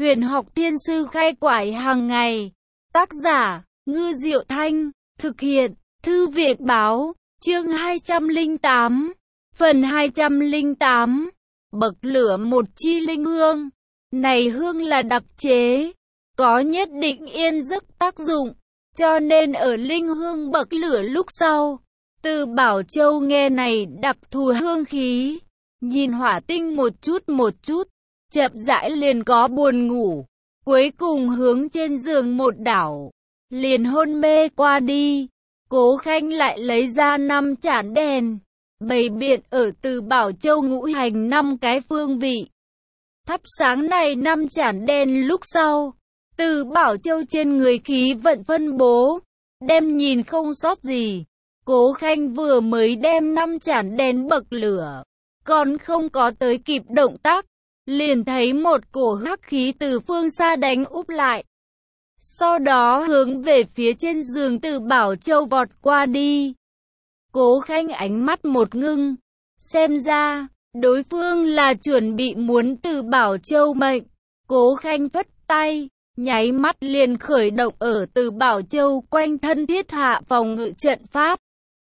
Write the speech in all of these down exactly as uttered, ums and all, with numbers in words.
Huyền học thiên sư khai quải hàng ngày. Tác giả, Ngư Diệu Thanh. Thực hiện, Thư viện Báo. Chương hai trăm lẻ tám. Phần hai trăm lẻ tám. Bậc lửa một chi linh hương. Này hương là đặc chế, có nhất định yên giấc tác dụng, cho nên ở linh hương bậc lửa lúc sau, Từ Bảo Châu nghe này đặc thù hương khí, nhìn hỏa tinh một chút một chút, chậm rãi liền có buồn ngủ, cuối cùng hướng trên giường một đảo, liền hôn mê qua đi. Cố Khanh lại lấy ra năm chản đèn, bày biện ở Từ Bảo Châu ngũ hành năm cái phương vị. Thắp sáng này năm chản đèn lúc sau, Từ Bảo Châu trên người khí vận phân bố, đem nhìn không sót gì. Cố Khanh vừa mới đem năm chản đèn bậc lửa, còn không có tới kịp động tác, liền thấy một cổ hắc khí từ phương xa đánh úp lại. Sau đó hướng về phía trên giường Từ Bảo Châu vọt qua đi. Cố Khanh ánh mắt một ngưng, xem ra đối phương là chuẩn bị muốn Từ Bảo Châu mệnh. Cố Khanh vất tay, nháy mắt liền khởi động ở Từ Bảo Châu quanh thân thiết hạ phòng ngự trận pháp.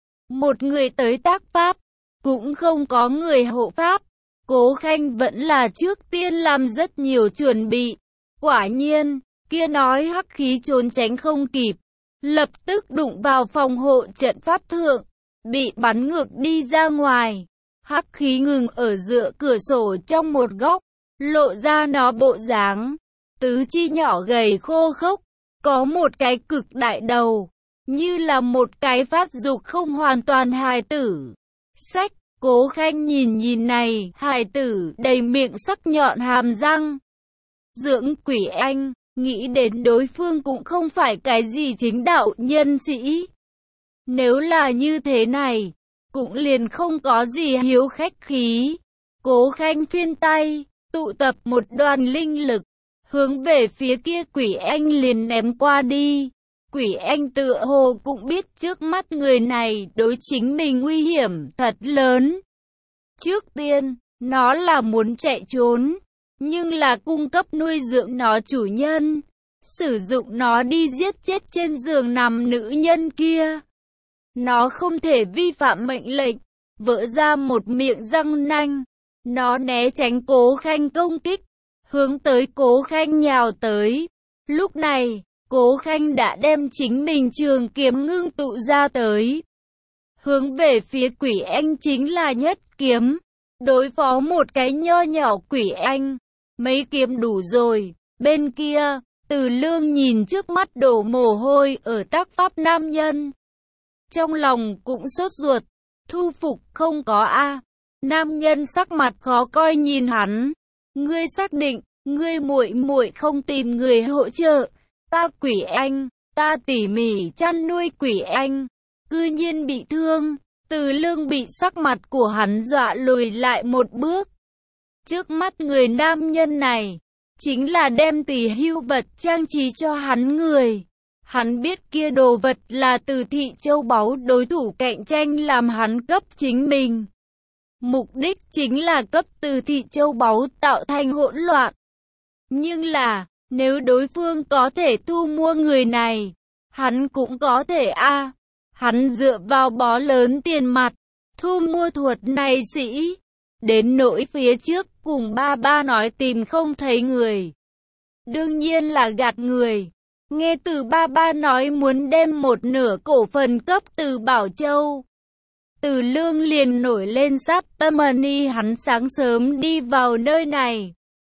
Một người tới tác pháp, cũng không có người hộ pháp. Cố Khanh vẫn là trước tiên làm rất nhiều chuẩn bị. Quả nhiên, kia nói hắc khí trốn tránh không kịp, lập tức đụng vào phòng hộ trận pháp thượng, bị bắn ngược đi ra ngoài. Hắc khí ngừng ở giữa cửa sổ trong một góc, lộ ra nó bộ dáng, tứ chi nhỏ gầy khô khốc, có một cái cực đại đầu, như là một cái phát dục không hoàn toàn hài tử. Sách, Cố Khanh nhìn nhìn này, hài tử đầy miệng sắc nhọn hàm răng. Dưỡng quỷ anh, nghĩ đến đối phương cũng không phải cái gì chính đạo nhân sĩ. Nếu là như thế này, cũng liền không có gì hiếu khách khí. Cố Khanh phiên tay, tụ tập một đoàn linh lực, hướng về phía kia quỷ anh liền ném qua đi. Quỷ anh tựa hồ cũng biết trước mắt người này đối chính mình nguy hiểm thật lớn. Trước tiên, nó là muốn chạy trốn, nhưng là cung cấp nuôi dưỡng nó chủ nhân, sử dụng nó đi giết chết trên giường nằm nữ nhân kia. Nó không thể vi phạm mệnh lệnh, vỡ ra một miệng răng nanh. Nó né tránh Cố Khanh công kích, hướng tới Cố Khanh nhào tới. Lúc này, Cố Khanh đã đem chính mình trường kiếm ngưng tụ ra tới. Hướng về phía quỷ anh chính là nhất kiếm, đối phó một cái nho nhỏ quỷ anh. Mấy kiếm đủ rồi. Bên kia, Từ Lương nhìn trước mắt đổ mồ hôi ở tác pháp nam nhân, trong lòng cũng sốt ruột. Thu phục không có a. Nam nhân sắc mặt khó coi nhìn hắn. Ngươi xác định, ngươi muội muội không tìm người hỗ trợ. Ta quỷ anh, ta tỉ mỉ chăn nuôi quỷ anh, cư nhiên bị thương. Từ Lương bị sắc mặt của hắn dọa lùi lại một bước. Trước mắt người nam nhân này, chính là đem tỷ hưu vật trang trí cho hắn người. Hắn biết kia đồ vật là từ thị châu báu đối thủ cạnh tranh làm hắn cấp chính mình. Mục đích chính là cấp từ thị châu báu tạo thành hỗn loạn. Nhưng là, nếu đối phương có thể thu mua người này, hắn cũng có thể a. À, hắn dựa vào bó lớn tiền mặt, thu mua thuật này sĩ. Đến nỗi phía trước cùng ba ba nói tìm không thấy người, đương nhiên là gạt người. Nghe từ ba ba nói muốn đem một nửa cổ phần cấp Từ Bảo Châu, Từ Lương liền nổi lên sát tâm ni. Hắn sáng sớm đi vào nơi này,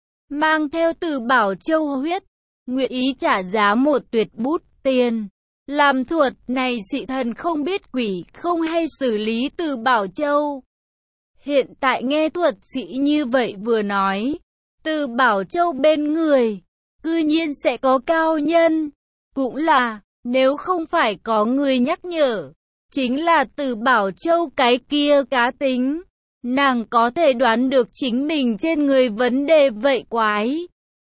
mang theo Từ Bảo Châu huyết, nguyện ý trả giá một tuyệt bút tiền, làm thuật này sĩ thần không biết quỷ không hay xử lý Từ Bảo Châu. Hiện tại nghe thuật sĩ như vậy vừa nói, Từ Bảo Châu bên người, cư nhiên sẽ có cao nhân. Cũng là, nếu không phải có người nhắc nhở, chính là Từ Bảo Châu cái kia cá tính, nàng có thể đoán được chính mình trên người vấn đề vậy quái.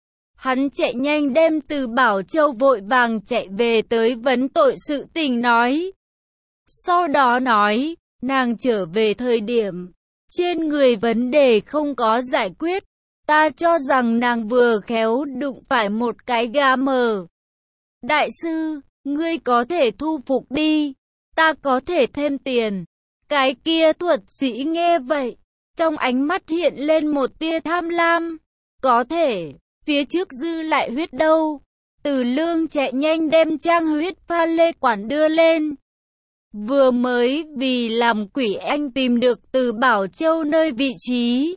Hắn chạy nhanh đem Từ Bảo Châu vội vàng chạy về tới vấn tội sự tình nói. Sau đó nói, nàng trở về thời điểm, trên người vấn đề không có giải quyết, Ta cho rằng nàng vừa khéo đụng phải một cái gà mờ. Đại sư, ngươi có thể thu phục đi, ta có thể thêm tiền. Cái kia thuật sĩ nghe vậy, trong ánh mắt hiện lên một tia tham lam. Có thể, phía trước dư lại huyết đâu. Từ Lương chạy nhanh đem trang huyết pha lê quản đưa lên. Vừa mới vì làm quỷ anh tìm được Từ Bảo Châu nơi vị trí,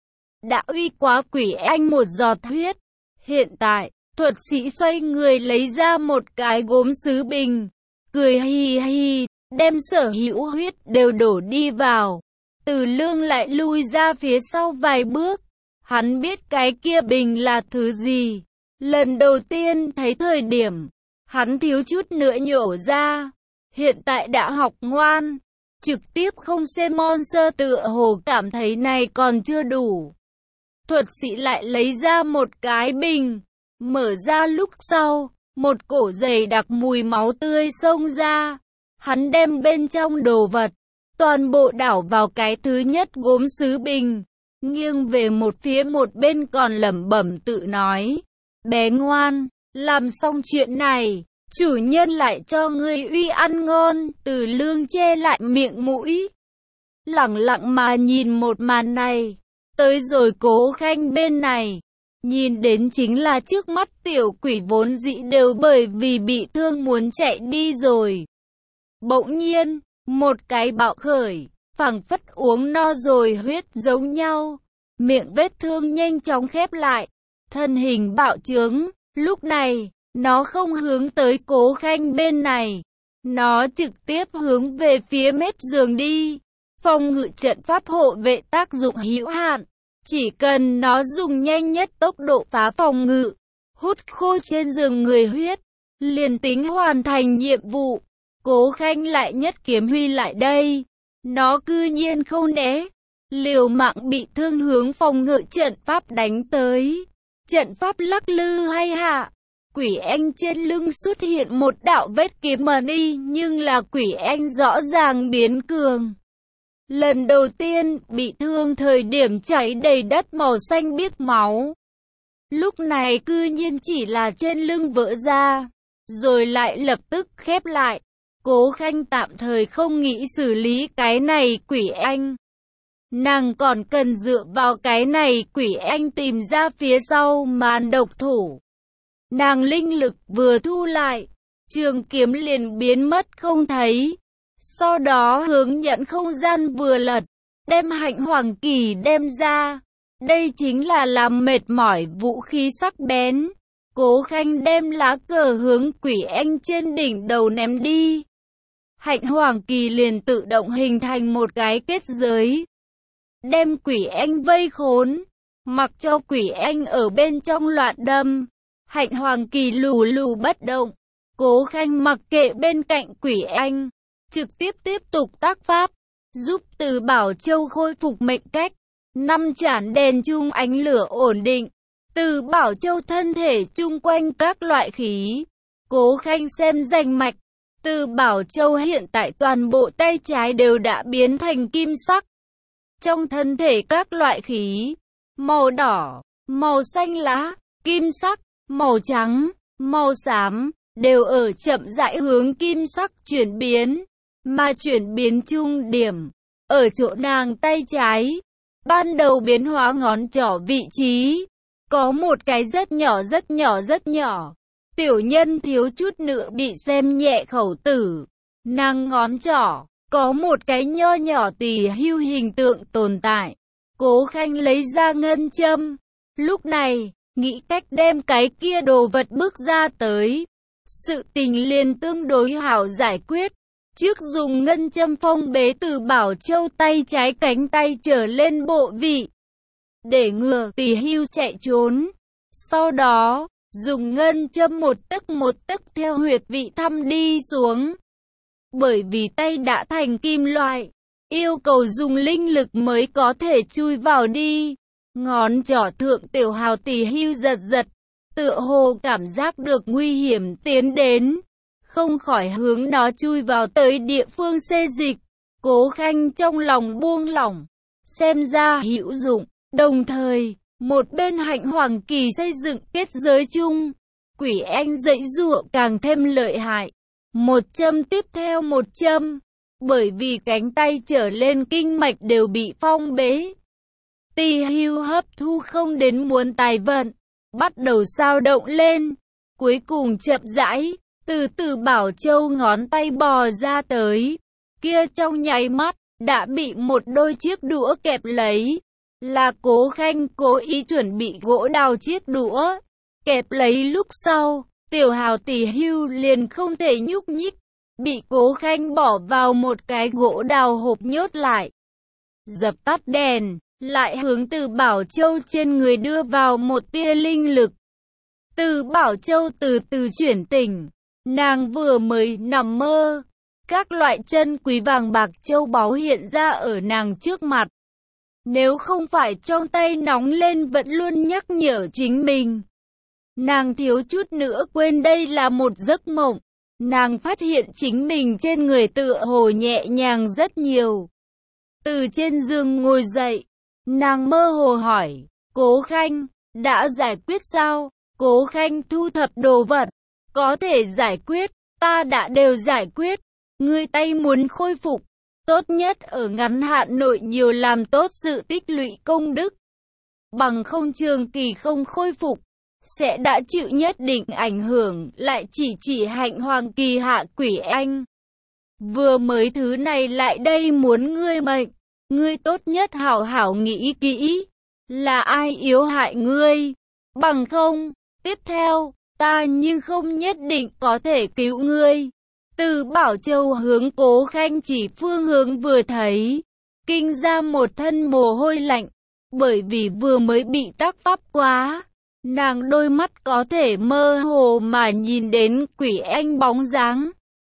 đã uy quá quỷ anh một giọt huyết. Hiện tại, thuật sĩ xoay người lấy ra một cái gốm sứ bình, cười hi hi, đem sở hữu huyết đều đổ đi vào. Từ Lương lại lui ra phía sau vài bước. Hắn biết cái kia bình là thứ gì. Lần đầu tiên thấy thời điểm, hắn thiếu chút nữa nhổ ra. Hiện tại đã học ngoan, trực tiếp không xem monster, tựa hồ cảm thấy này còn chưa đủ. Thuật sĩ lại lấy ra một cái bình, mở ra lúc sau, một cổ dày đặc mùi máu tươi xông ra. Hắn đem bên trong đồ vật, toàn bộ đảo vào cái thứ nhất gốm sứ bình, nghiêng về một phía, một bên còn lẩm bẩm tự nói. Bé ngoan, làm xong chuyện này, chủ nhân lại cho ngươi uy ăn ngon. Từ Lương che lại miệng mũi, lẳng lặng mà nhìn một màn này. Tới rồi Cố Khanh bên này, nhìn đến chính là trước mắt tiểu quỷ vốn dĩ đều bởi vì bị thương muốn chạy đi rồi. Bỗng nhiên, một cái bạo khởi, phảng phất uống no rồi huyết giống nhau. Miệng vết thương nhanh chóng khép lại, thân hình bạo trướng. Lúc này, nó không hướng tới Cố Khanh bên này, nó trực tiếp hướng về phía mép giường đi. Phòng ngự trận pháp hộ vệ tác dụng hữu hạn, chỉ cần nó dùng nhanh nhất tốc độ phá phòng ngự, hút khô trên giường người huyết, liền tính hoàn thành nhiệm vụ. Cố Khanh lại nhất kiếm huy lại đây, nó cư nhiên không né, liều mạng bị thương hướng phòng ngự trận pháp đánh tới. Trận pháp lắc lư hay hạ, quỷ anh trên lưng xuất hiện một đạo vết kiếm mờ đi, nhưng là quỷ anh rõ ràng biến cường. Lần đầu tiên bị thương thời điểm chảy đầy đất màu xanh biếc máu, lúc này cư nhiên chỉ là trên lưng vỡ ra, rồi lại lập tức khép lại. Cố Khanh tạm thời không nghĩ xử lý cái này quỷ anh, nàng còn cần dựa vào cái này quỷ anh tìm ra phía sau màn độc thủ. Nàng linh lực vừa thu lại, trường kiếm liền biến mất không thấy. Sau đó hướng nhận không gian vừa lật, đem hạnh hoàng kỳ đem ra. Đây chính là làm mệt mỏi vũ khí sắc bén. Cố Khanh đem lá cờ hướng quỷ anh trên đỉnh đầu ném đi. Hạnh hoàng kỳ liền tự động hình thành một cái kết giới, đem quỷ anh vây khốn, mặc cho quỷ anh ở bên trong loạn đâm. Hạnh hoàng kỳ lù lù bất động. Cố Khanh mặc kệ bên cạnh quỷ anh, trực tiếp tiếp tục tác pháp, giúp Từ Bảo Châu khôi phục mệnh cách. Năm chản đèn chung ánh lửa ổn định, Từ Bảo Châu thân thể chung quanh các loại khí. Cố Khanh xem danh mạch, Từ Bảo Châu hiện tại toàn bộ tay trái đều đã biến thành kim sắc. Trong thân thể các loại khí, màu đỏ, màu xanh lá, kim sắc, màu trắng, màu xám, đều ở chậm rãi hướng kim sắc chuyển biến. Mà chuyển biến trung điểm, ở chỗ nàng tay trái, ban đầu biến hóa ngón trỏ vị trí, có một cái rất nhỏ rất nhỏ rất nhỏ. Tiểu nhân thiếu chút nữa bị xem nhẹ khẩu tử. Nàng ngón trỏ, có một cái nho nhỏ tỳ hưu hình tượng tồn tại. Cố Khanh lấy ra ngân châm, lúc này, nghĩ cách đem cái kia đồ vật bước ra tới. Sự tình liền tương đối hảo giải quyết. Trước dùng ngân châm phong bế Từ Bảo Châu tay trái cánh tay trở lên bộ vị, để ngừa tỳ hưu chạy trốn. Sau đó, dùng ngân châm một tấc một tấc theo huyệt vị thăm đi xuống. Bởi vì tay đã thành kim loại, yêu cầu dùng linh lực mới có thể chui vào đi. Ngón trỏ thượng tiểu hào tỳ hưu giật giật, tựa hồ cảm giác được nguy hiểm tiến đến, không khỏi hướng nó chui vào tới địa phương xê dịch. Cố Khanh trong lòng buông lỏng, xem ra hữu dụng, đồng thời Một bên Hạnh Hoàng Kỳ xây dựng kết giới chung, Quỷ Anh giãy giụa càng thêm lợi hại. Một châm tiếp theo một châm, bởi vì cánh tay trở lên kinh mạch đều bị phong bế. Tỳ Hưu hấp thu không đến muốn tài vận, bắt đầu sao động lên. Cuối cùng chậm rãi, từ từ Bảo Châu ngón tay bò ra tới. Kia trong nháy mắt, đã bị một đôi chiếc đũa kẹp lấy. Là Cố Khanh cố ý chuẩn bị gỗ đào chiếc đũa. Kẹp lấy lúc sau, Tiểu Hào Tỳ Hưu liền không thể nhúc nhích. Bị Cố Khanh bỏ vào một cái gỗ đào hộp nhốt lại. Dập tắt đèn, lại hướng Từ Bảo Châu trên người đưa vào một tia linh lực. Từ Bảo Châu từ từ chuyển tỉnh. Nàng vừa mới nằm mơ. Các loại chân quý vàng bạc châu báu hiện ra ở nàng trước mặt. Nếu không phải trong tay nóng lên vẫn luôn nhắc nhở chính mình. Nàng thiếu chút nữa quên đây là một giấc mộng. Nàng phát hiện chính mình trên người tựa hồ nhẹ nhàng rất nhiều. Từ trên giường ngồi dậy, nàng mơ hồ hỏi, Cố Khanh, đã giải quyết sao? Cố Khanh thu thập đồ vật, có thể giải quyết, ta đã đều giải quyết. Ngươi tay muốn khôi phục, tốt nhất ở ngắn hạn nội nhiều làm tốt sự tích lũy công đức. Bằng không trường kỳ không khôi phục, sẽ đã chịu nhất định ảnh hưởng. Lại chỉ chỉ Hạnh Hoàng Kỳ hạ Quỷ Anh. Vừa mới thứ này lại đây muốn ngươi mệnh, ngươi tốt nhất hảo hảo nghĩ kỹ, là ai yếu hại ngươi, bằng không, tiếp theo, ta nhưng không nhất định có thể cứu ngươi. Từ Bảo Châu hướng Cố Khanh chỉ phương hướng vừa thấy, kinh ra một thân mồ hôi lạnh, bởi vì vừa mới bị tác pháp quá. Nàng đôi mắt có thể mơ hồ mà nhìn đến Quỷ Anh bóng dáng.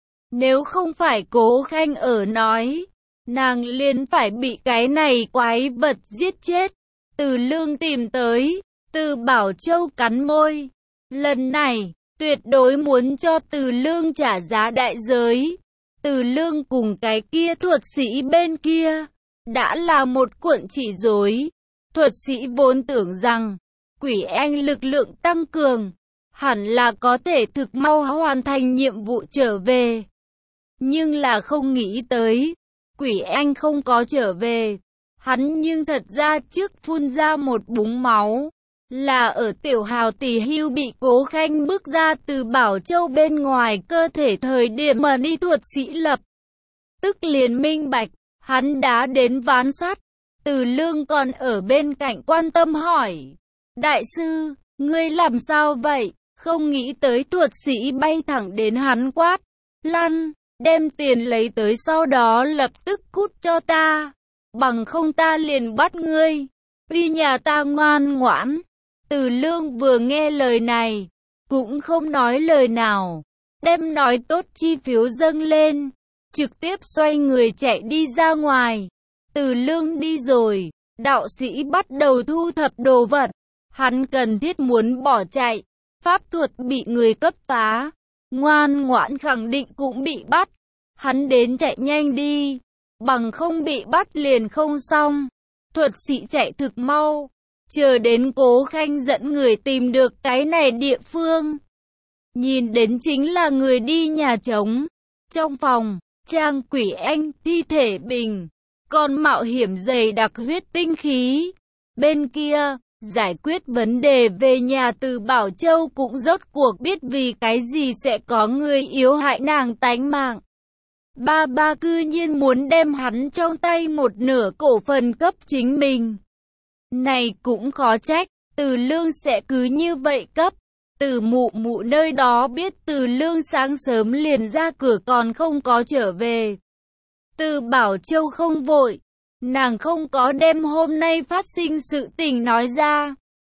Nếu không phải Cố Khanh ở nói, nàng liền phải bị cái này quái vật giết chết. Từ Lương tìm tới, Từ Bảo Châu cắn môi. Lần này, tuyệt đối muốn cho Từ Lương trả giá đại giới. Từ Lương cùng cái kia thuật sĩ bên kia, đã là một cuộn chỉ rối. Thuật sĩ vốn tưởng rằng, Quỷ Anh lực lượng tăng cường, hẳn là có thể thực mau hoàn thành nhiệm vụ trở về. Nhưng là không nghĩ tới, Quỷ Anh không có trở về. Hắn nhưng thật ra trước phun ra một búng máu, là ở Tiểu Hào Tỳ Hưu bị Cố Khanh bước ra từ Bảo Châu bên ngoài cơ thể thời điểm mà đi thuật sĩ lập. Tức liền minh bạch, hắn đã đến ván sắt. Từ Lương còn ở bên cạnh quan tâm hỏi, đại sư, ngươi làm sao vậy? Không nghĩ tới thuật sĩ bay thẳng đến hắn quát, lăn, đem tiền lấy tới sau đó lập tức cút cho ta, bằng không ta liền bắt ngươi, uy nhà ta ngoan ngoãn. Từ Lương vừa nghe lời này, cũng không nói lời nào, đem nói tốt chi phiếu dâng lên, trực tiếp xoay người chạy đi ra ngoài. Từ Lương đi rồi, đạo sĩ bắt đầu thu thập đồ vật, hắn cần thiết muốn bỏ chạy, pháp thuật bị người cấp phá, ngoan ngoãn khẳng định cũng bị bắt, hắn đến chạy nhanh đi, bằng không bị bắt liền không xong. Thuật sĩ chạy thực mau, chờ đến Cố Khanh dẫn người tìm được cái này địa phương. Nhìn đến chính là người đi nhà trống. Trong phòng, Trang Quỷ Anh thi thể bình, còn mạo hiểm dày đặc huyết tinh khí. Bên kia, giải quyết vấn đề về nhà Từ Bảo Châu cũng rốt cuộc biết vì cái gì sẽ có người yếu hại nàng tánh mạng. Ba ba cư nhiên muốn đem hắn trong tay một nửa cổ phần cấp chính mình. Này cũng khó trách, Từ Lương sẽ cứ như vậy cấp. Từ mụ mụ nơi đó biết Từ Lương sáng sớm liền ra cửa còn không có trở về. Từ Bảo Châu không vội, nàng không có đem hôm nay phát sinh sự tình nói ra.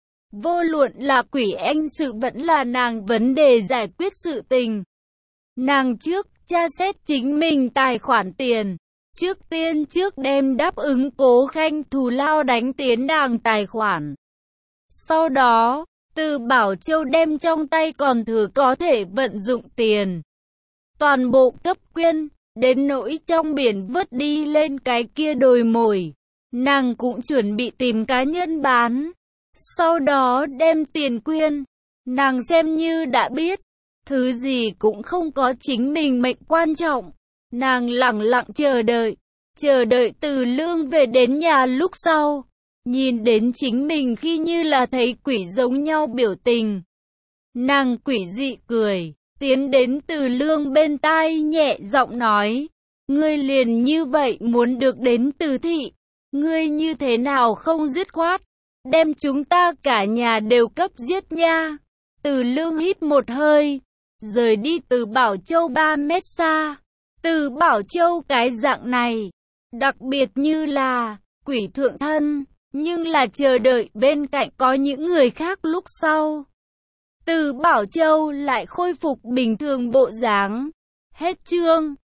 Vô luận là Quỷ Anh sự vẫn là nàng vấn đề giải quyết sự tình. Nàng trước tra xét chính mình tài khoản tiền. Trước tiên trước đem đáp ứng Cố Khanh thù lao đánh tiến nàng tài khoản. Sau đó, Từ Bảo Châu đem trong tay còn thừa có thể vận dụng tiền. Toàn bộ cấp quyên, đến nỗi trong biển vớt đi lên cái kia đồi mồi. Nàng cũng chuẩn bị tìm cá nhân bán. Sau đó đem tiền quyên. Nàng xem như đã biết, thứ gì cũng không có chính mình mệnh quan trọng. Nàng lẳng lặng chờ đợi, chờ đợi Từ Lương về đến nhà lúc sau. Nhìn đến chính mình khi như là thấy quỷ giống nhau biểu tình. Nàng quỷ dị cười, tiến đến Từ Lương bên tai nhẹ giọng nói. Ngươi liền như vậy muốn được đến Từ thị. Ngươi như thế nào không dứt khoát, đem chúng ta cả nhà đều cấp giết nha. Từ Lương hít một hơi, rời đi từ Bảo Châu ba mét xa. Từ Bảo Châu cái dạng này, đặc biệt như là quỷ thượng thân, nhưng là chờ đợi bên cạnh có những người khác lúc sau. Từ Bảo Châu lại khôi phục bình thường bộ dáng. Hết chương.